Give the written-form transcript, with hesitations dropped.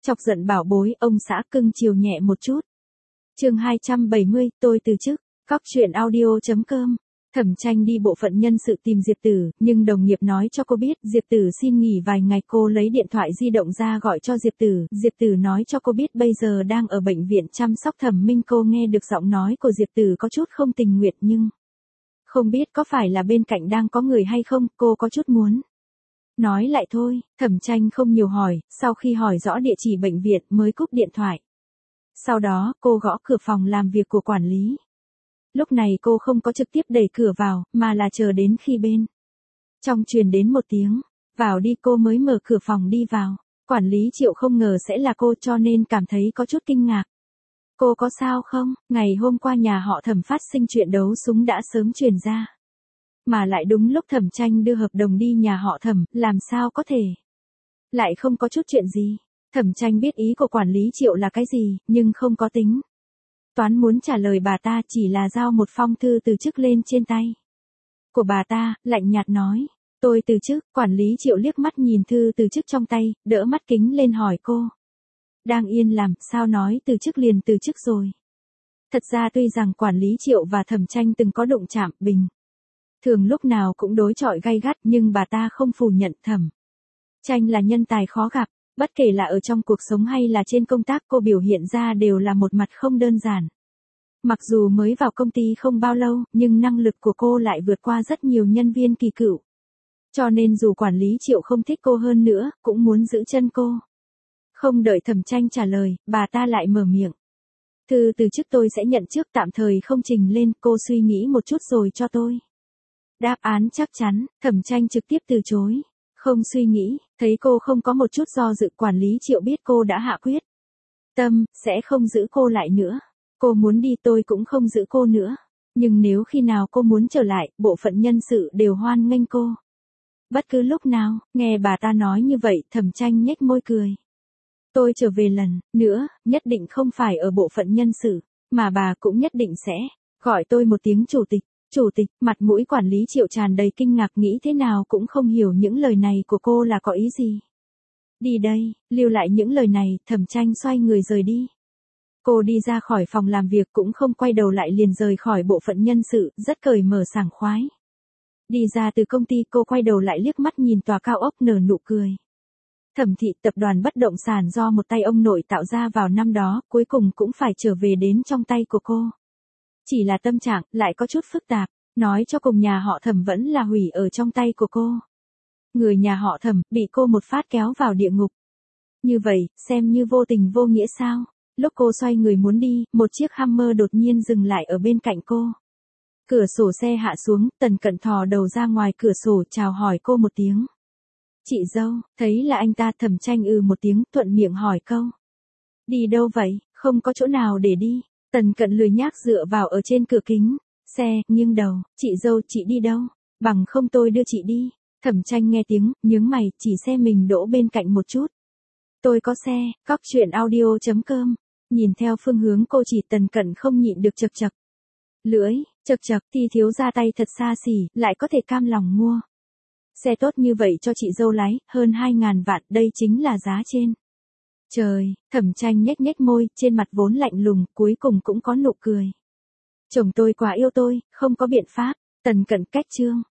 Chọc giận bảo bối, ông xã cưng chiều nhẹ một chút. Chương 270, tôi từ chức. Cóc truyện audio.com. Thẩm Tranh đi bộ phận nhân sự tìm Diệp Tử, nhưng đồng nghiệp nói cho cô biết Diệp Tử xin nghỉ vài ngày. Cô lấy điện thoại di động ra gọi cho Diệp Tử. Diệp Tử nói cho cô biết bây giờ đang ở bệnh viện chăm sóc Thẩm Minh. Cô nghe được giọng nói của Diệp Tử có chút không tình nguyện, nhưng không biết có phải là bên cạnh đang có người hay không, cô có chút muốn nói lại thôi. Thẩm Tranh không nhiều hỏi, sau khi hỏi rõ địa chỉ bệnh viện mới cúp điện thoại. Sau đó, cô gõ cửa phòng làm việc của quản lý. Lúc này cô không có trực tiếp đẩy cửa vào, mà là chờ đến khi bên trong truyền đến một tiếng vào đi, cô mới mở cửa phòng đi vào. Quản lý Triệu không ngờ sẽ là cô, cho nên cảm thấy có chút kinh ngạc. Cô có sao không? Ngày hôm qua nhà họ Thẩm phát sinh chuyện đấu súng đã sớm truyền ra. Mà lại đúng lúc Thẩm Tranh đưa hợp đồng đi nhà họ Thẩm, làm sao có thể lại không có chút chuyện gì. Thẩm Tranh biết ý của quản lý Triệu là cái gì, nhưng không có tính toán muốn trả lời bà ta, chỉ là giao một phong thư từ chức lên trên tay của bà ta, lạnh nhạt nói, tôi từ chức. Quản lý Triệu liếc mắt nhìn thư từ chức trong tay, đỡ mắt kính lên hỏi cô. Đang yên làm, sao nói từ chức liền từ chức rồi. Thật ra tuy rằng quản lý Triệu và Thẩm Tranh từng có đụng chạm, bình thường lúc nào cũng đối chọi gay gắt, nhưng bà ta không phủ nhận Thẩm Tranh là nhân tài khó gặp. Bất kể là ở trong cuộc sống hay là trên công tác, cô biểu hiện ra đều là một mặt không đơn giản. Mặc dù mới vào công ty không bao lâu, nhưng năng lực của cô lại vượt qua rất nhiều nhân viên kỳ cựu. Cho nên dù quản lý Triệu không thích cô hơn nữa, cũng muốn giữ chân cô. Không đợi Thẩm Tranh trả lời, bà ta lại mở miệng. Thư từ chức tôi sẽ nhận trước, tạm thời không trình lên, cô suy nghĩ một chút rồi cho tôi đáp án chắc chắn. Thẩm Tranh trực tiếp từ chối. Không suy nghĩ, thấy cô không có một chút do dự, quản lý Triệu biết cô đã hạ quyết tâm, sẽ không giữ cô lại nữa. Cô muốn đi tôi cũng không giữ cô nữa. Nhưng nếu khi nào cô muốn trở lại, bộ phận nhân sự đều hoan nghênh cô. Bất cứ lúc nào, nghe bà ta nói như vậy, Thẩm Tranh nhếch môi cười. Tôi trở về lần nữa, nhất định không phải ở bộ phận nhân sự, mà bà cũng nhất định sẽ gọi tôi một tiếng chủ tịch. Chủ tịch, mặt mũi quản lý Triệu tràn đầy kinh ngạc, nghĩ thế nào cũng không hiểu những lời này của cô là có ý gì. Đi đây, lưu lại những lời này. Thẩm Tranh xoay người rời đi. Cô đi ra khỏi phòng làm việc cũng không quay đầu lại, liền rời khỏi bộ phận nhân sự, rất cởi mở sảng khoái. Đi ra từ công ty, cô quay đầu lại liếc mắt nhìn tòa cao ốc, nở nụ cười. Thẩm thị, tập đoàn bất động sản do một tay ông nội tạo ra vào năm đó, cuối cùng cũng phải trở về đến trong tay của cô. Chỉ là tâm trạng lại có chút phức tạp, nói cho cùng nhà họ Thẩm vẫn là hủy ở trong tay của cô. Người nhà họ Thẩm bị cô một phát kéo vào địa ngục. Như vậy, xem như vô tình vô nghĩa sao? Lúc cô xoay người muốn đi, một chiếc Hummer đột nhiên dừng lại ở bên cạnh cô. Cửa sổ xe hạ xuống, Tần Cận thò đầu ra ngoài cửa sổ chào hỏi cô một tiếng. Chị dâu, thấy là anh ta. Thẩm Tranh một tiếng, thuận miệng hỏi câu. Đi đâu vậy? Không có chỗ nào để đi. Tần Cận lười nhác dựa vào ở trên cửa kính xe, nghiêng đầu, chị dâu, chị đi đâu? Bằng không tôi đưa chị đi. Thẩm Tranh nghe tiếng, nhướng mày, chỉ xe mình đỗ bên cạnh một chút. Tôi có xe. Cóc truyện audio.com. Nhìn theo phương hướng cô chỉ, Tần Cận không nhịn được chật chật lưỡi, chật chật, thì thiếu ra tay thật xa xỉ, lại có thể cam lòng mua xe tốt như vậy cho chị dâu lái, hơn 2.000 vạn, đây chính là giá trên trời. Thẩm Tranh nhếch nhếch môi, trên mặt vốn lạnh lùng, cuối cùng cũng có nụ cười. Chồng tôi quá yêu tôi, không có biện pháp. Tần Cận cách chương.